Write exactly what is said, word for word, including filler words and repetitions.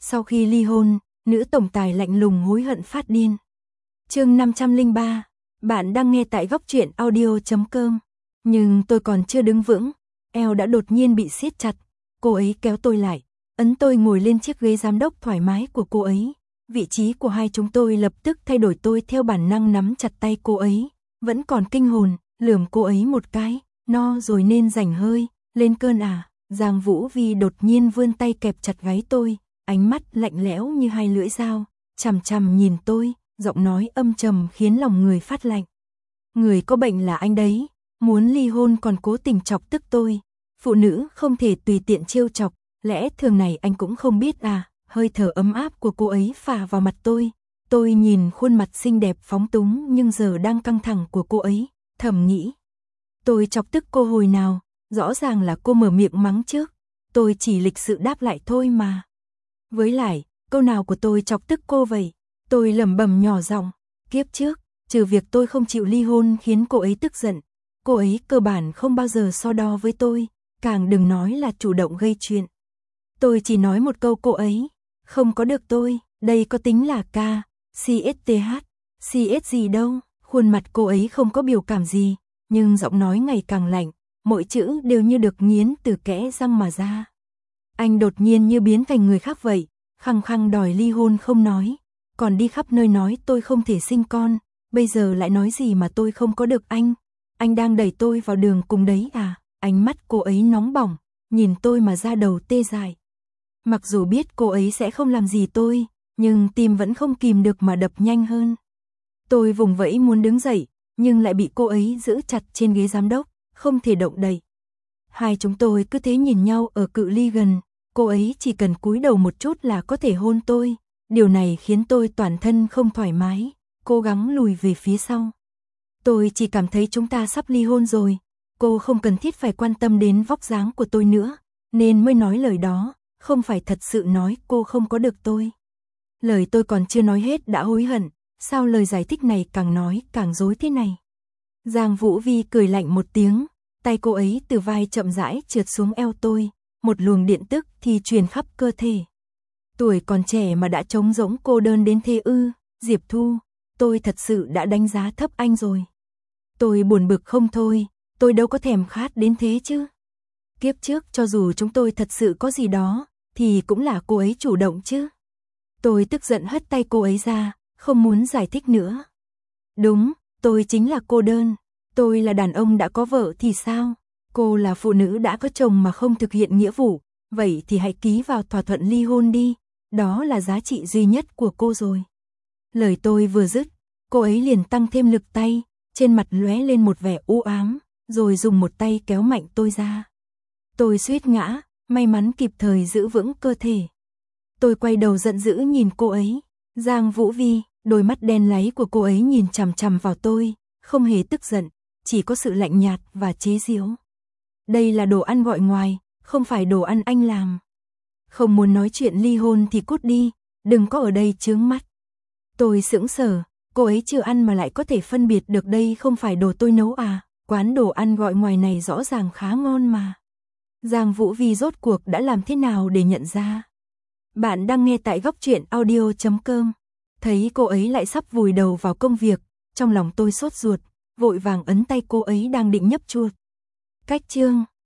Sau khi ly hôn, nữ tổng tài lạnh lùng hối hận phát điên. Chương năm trăm lẻ ba, bạn đang nghe tại góc truyện audio chấm com. Nhưng tôi còn chưa đứng vững, eo đã đột nhiên bị siết chặt. Cô ấy kéo tôi lại, ấn tôi ngồi lên chiếc ghế giám đốc thoải mái của cô ấy. Vị trí của hai chúng tôi lập tức thay đổi, tôi theo bản năng nắm chặt tay cô ấy, vẫn còn kinh hồn, lườm cô ấy một cái, no rồi nên rảnh hơi, lên cơn à. Giang Vũ Vi đột nhiên vươn tay kẹp chặt gáy tôi, ánh mắt lạnh lẽo như hai lưỡi dao, chằm chằm nhìn tôi, giọng nói âm trầm khiến lòng người phát lạnh. Người có bệnh là anh đấy, muốn ly hôn còn cố tình chọc tức tôi. Phụ nữ không thể tùy tiện trêu chọc, lẽ thường này anh cũng không biết à. Hơi thở ấm áp của cô ấy phả vào mặt tôi. Tôi nhìn khuôn mặt xinh đẹp phóng túng nhưng giờ đang căng thẳng của cô ấy, thầm nghĩ. Tôi chọc tức cô hồi nào, rõ ràng là cô mở miệng mắng trước. Tôi chỉ lịch sự đáp lại thôi mà. Với lại, câu nào của tôi chọc tức cô vậy? Tôi lẩm bẩm nhỏ giọng, kiếp trước, trừ việc tôi không chịu ly hôn khiến cô ấy tức giận, cô ấy cơ bản không bao giờ so đo với tôi, càng đừng nói là chủ động gây chuyện. Tôi chỉ nói một câu cô ấy, không có được tôi, đây có tính là ca, xê ét tê hát, xê ét gì đâu. Khuôn mặt cô ấy không có biểu cảm gì, nhưng giọng nói ngày càng lạnh, mỗi chữ đều như được nghiến từ kẽ răng mà ra. Anh đột nhiên như biến thành người khác vậy, khăng khăng đòi ly hôn không nói, còn đi khắp nơi nói tôi không thể sinh con, bây giờ lại nói gì mà tôi không có được anh. Anh đang đẩy tôi vào đường cùng đấy à? Ánh mắt cô ấy nóng bỏng, nhìn tôi mà da đầu tê dại. Mặc dù biết cô ấy sẽ không làm gì tôi, nhưng tim vẫn không kìm được mà đập nhanh hơn. Tôi vùng vẫy muốn đứng dậy, nhưng lại bị cô ấy giữ chặt trên ghế giám đốc, không thể động đậy. Hai chúng tôi cứ thế nhìn nhau ở cự ly gần, cô ấy chỉ cần cúi đầu một chút là có thể hôn tôi. Điều này khiến tôi toàn thân không thoải mái, cố gắng lùi về phía sau. Tôi chỉ cảm thấy chúng ta sắp ly hôn rồi, cô không cần thiết phải quan tâm đến vóc dáng của tôi nữa, nên mới nói lời đó, không phải thật sự nói cô không có được tôi. Lời tôi còn chưa nói hết đã hối hận, sao lời giải thích này càng nói càng rối thế này. Giang Vũ Vi cười lạnh một tiếng, tay cô ấy từ vai chậm rãi trượt xuống eo tôi, một luồng điện tức thì truyền khắp cơ thể. Tuổi còn trẻ mà đã trống rỗng cô đơn đến thế ư? Diệp Thu, tôi thật sự đã đánh giá thấp anh rồi. Tôi buồn bực không thôi, tôi đâu có thèm khát đến thế chứ. Kiếp trước cho dù chúng tôi thật sự có gì đó, thì cũng là cô ấy chủ động chứ. Tôi tức giận hất tay cô ấy ra, không muốn giải thích nữa. Đúng, tôi chính là cô đơn. Tôi là đàn ông đã có vợ thì sao? Cô là phụ nữ đã có chồng mà không thực hiện nghĩa vụ, vậy thì hãy ký vào thỏa thuận ly hôn đi. Đó là giá trị duy nhất của cô rồi. Lời tôi vừa dứt, cô ấy liền tăng thêm lực tay, trên mặt lóe lên một vẻ u ám, rồi dùng một tay kéo mạnh tôi ra. Tôi suýt ngã, may mắn kịp thời giữ vững cơ thể. Tôi quay đầu giận dữ nhìn cô ấy. Giang Vũ Vi, đôi mắt đen láy của cô ấy nhìn chằm chằm vào tôi, không hề tức giận, chỉ có sự lạnh nhạt và chế giễu. Đây là đồ ăn gọi ngoài, không phải đồ ăn anh làm. Không muốn nói chuyện ly hôn thì cút đi, đừng có ở đây chướng mắt. Tôi sững sờ, cô ấy chưa ăn mà lại có thể phân biệt được đây không phải đồ tôi nấu à, quán đồ ăn gọi ngoài này rõ ràng khá ngon mà. Giang Vũ Vi rốt cuộc đã làm thế nào để nhận ra? Bạn đang nghe tại góc truyện audio chấm com. Thấy cô ấy lại sắp vùi đầu vào công việc, trong lòng tôi sốt ruột, vội vàng ấn tay cô ấy đang định nhấp chuột. Cách chương